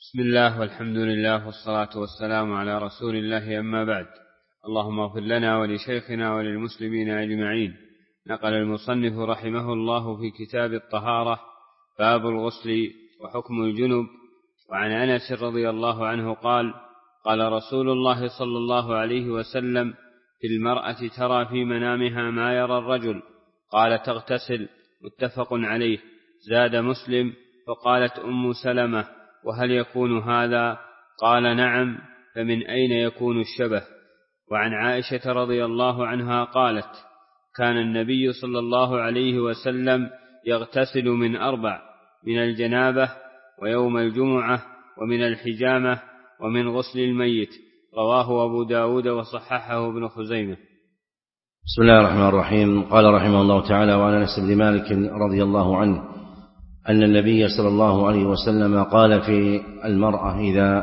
بسم الله والحمد لله والصلاة والسلام على رسول الله، أما بعد. اللهم اغفر لنا ولشيخنا وللمسلمين أجمعين. نقل المصنف رحمه الله في كتاب الطهارة باب الغسل وحكم الجنب. وعن أنس رضي الله عنه قال: قال رسول الله صلى الله عليه وسلم: في المرأة ترى في منامها ما يرى الرجل. قال: تغتسل. متفق عليه. زاد مسلم: فقالت أم سلمة: وهل يكون هذا؟ قال: نعم. فمن أين يكون الشبه؟ وعن عائشة رضي الله عنها قالت: كان النبي صلى الله عليه وسلم يغتسل من 4: من الجنابة، ويوم الجمعة، ومن الحجامة، ومن غسل الميت. رواه أبو داود وصححه ابن خزيمة. بسم الله الرحمن الرحيم. قال رحمه الله تعالى: وعن أنس بن مالك رضي الله عنه أن النبي صلى الله عليه وسلم قال في المرأة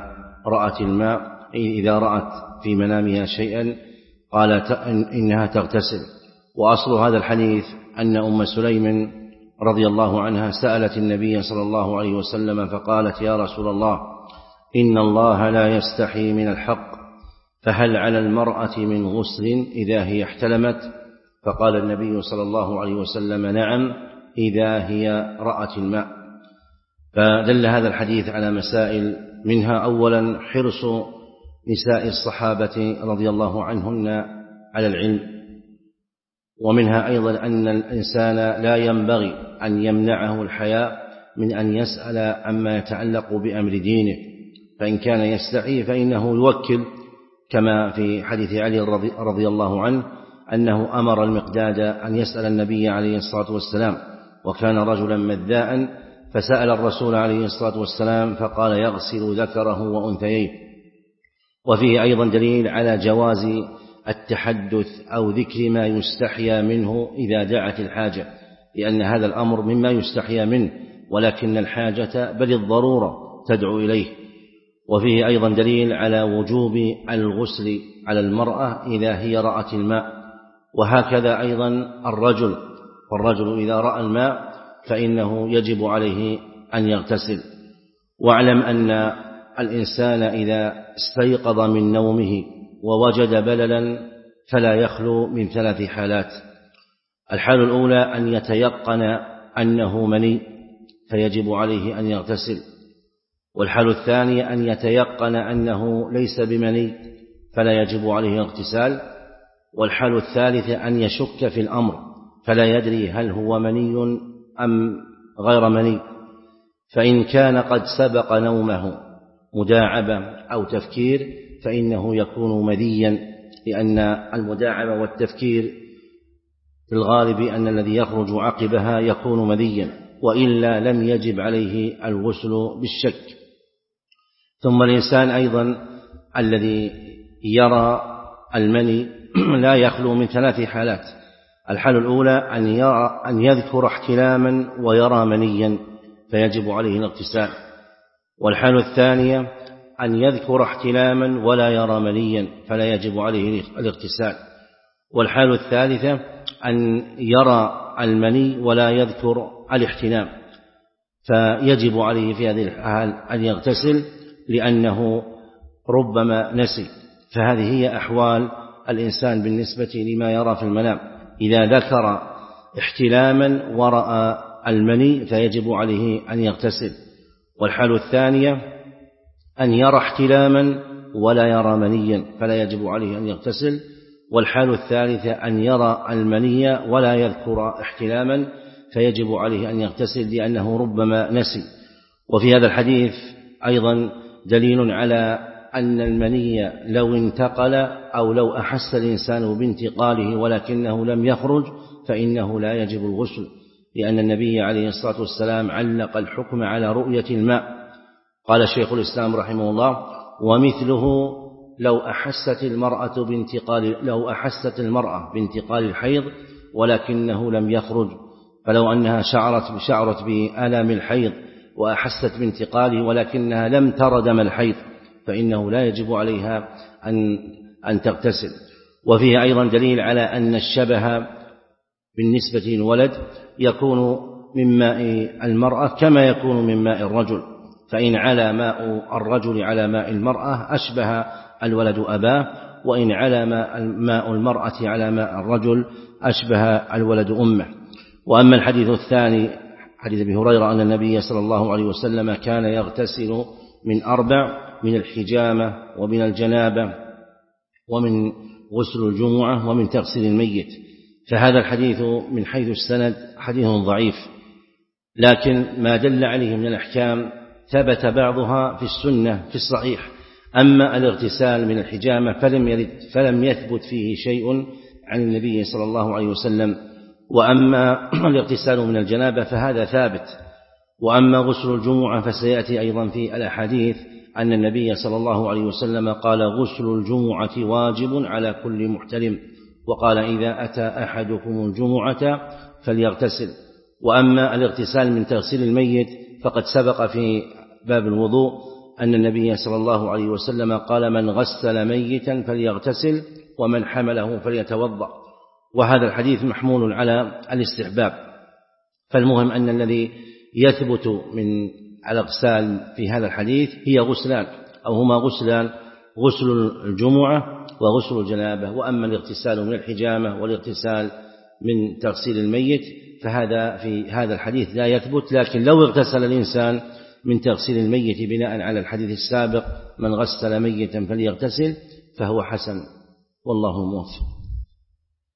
إذا رأت في منامها شيئا قالت إنها تغتسل. وأصل هذا الحديث أن أم سليم رضي الله عنها سألت النبي صلى الله عليه وسلم فقالت: يا رسول الله، إن الله لا يستحي من الحق، فهل على المرأة من غسل إذا هي احتلمت؟ فقال النبي صلى الله عليه وسلم: نعم، إذا هي رأت الماء. فدل هذا الحديث على مسائل، منها أولا حرص نساء الصحابة رضي الله عنهن على العلم، ومنها أيضا أن الإنسان لا ينبغي أن يمنعه الحياء من أن يسأل عما يتعلق بأمر دينه، فإن كان يستحي فإنه يوكل، كما في حديث علي رضي الله عنه أنه أمر المقداد أن يسأل النبي عليه الصلاة والسلام، وكان رجلا مذاء، فسأل الرسول عليه الصلاة والسلام فقال: يغسل ذكره وأنثيه. وفيه أيضا دليل على جواز التحدث أو ذكر ما يستحيا منه إذا دعت الحاجة، لأن هذا الأمر مما يستحيا منه، ولكن الحاجة بل الضرورة تدعو إليه. وفيه أيضا دليل على وجوب الغسل على المرأة إذا هي رأت الماء، وهكذا أيضا الرجل إذا رأى الماء فإنه يجب عليه أن يغتسل. واعلم أن الإنسان إذا استيقظ من نومه ووجد بللا فلا يخلو من 3 حالات. الحالة الأولى أن يتيقن أنه مني فيجب عليه أن يغتسل، والحالة الثانية أن يتيقن أنه ليس بمني فلا يجب عليه الاغتسال، والحالة الثالثة أن يشك في الأمر فلا يدري هل هو مني أم غير مني، فإن كان قد سبق نومه مداعبة أو تفكير فإنه يكون مذيا، لأن المداعبة والتفكير في الغالب أن الذي يخرج عقبها يكون مذيا، وإلا لم يجب عليه الغسل بالشك. ثم الإنسان أيضا الذي يرى المني لا يخلو من 3 حالات. الحالة الأولى أن يذكر احتلاما ويرى منيا فيجب عليه الاغتسال، والحالة الثانية أن يذكر احتلاما ولا يرى منيا فلا يجب عليه الاغتسال، والحالة الثالثة أن يرى المني ولا يذكر الاحتلام فيجب عليه في هذه الحال أن يغتسل، لأنه ربما نسي. فهذه هي أحوال الإنسان بالنسبة لما يرى في المنام. إذا ذكر احتلاما ورأى المني فيجب عليه أن يغتسل، والحالة الثانية أن يرى احتلاما ولا يرى منيا فلا يجب عليه أن يغتسل، والحالة الثالثة أن يرى المني ولا يذكر احتلاما فيجب عليه أن يغتسل، لأنه ربما نسي. وفي هذا الحديث أيضا دليل على أن المني لو انتقل أو لو أحس الإنسان بانتقاله ولكنه لم يخرج فإنه لا يجب الغسل، لأن النبي عليه الصلاة والسلام علق الحكم على رؤية الماء. قال شيخ الإسلام رحمه الله: ومثله لو أحست المرأة بانتقال الحيض ولكنه لم يخرج، فلو أنها شعرت بآلام الحيض وأحست بانتقاله ولكنها لم تر دم الحيض فإنه لا يجب عليها أن تغتسل. وفيه أيضا دليل على أن الشبه بالنسبة للولد يكون من ماء المرأة كما يكون من ماء الرجل، فإن علا ماء الرجل على ماء المرأة أشبه الولد أباه، وإن علا ماء المرأة على ماء الرجل أشبه الولد أمه. وأما الحديث الثاني حديث أبي هريرة أن النبي صلى الله عليه وسلم كان يغتسل من 4: من الحجامة ومن الجنابة ومن غسل الجمعة ومن تغسيل الميت. فهذا الحديث من حيث السند حديث ضعيف، لكن ما دل عليه من الأحكام ثبت بعضها في السنة في الصحيح. أما الاغتسال من الحجامة فلم يثبت فيه شيء عن النبي صلى الله عليه وسلم، وأما الاغتسال من الجنابة فهذا ثابت. وأما غسل الجمعة فسيأتي أيضا في الأحاديث أن النبي صلى الله عليه وسلم قال: غسل الجمعة واجب على كل محتلم، وقال: إذا أتى أحدكم الجمعة فليغتسل. وأما الاغتسال من تغسيل الميت فقد سبق في باب الوضوء أن النبي صلى الله عليه وسلم قال: من غسل ميتا فليغتسل ومن حمله فليتوضأ. وهذا الحديث محمول على الاستحباب. فالمهم أن الذي يثبت من الاغتسال في هذا الحديث هي غسلان، أو هما غسلان: غسل الجمعة وغسل الجنابة. وأما الاغتسال من الحجامة والاغتسال من تغسيل الميت فهذا في هذا الحديث لا يثبت. لكن لو اغتسل الإنسان من تغسيل الميت بناء على الحديث السابق: من غسل ميتا فليغتسل، فهو حسن، والله موفق.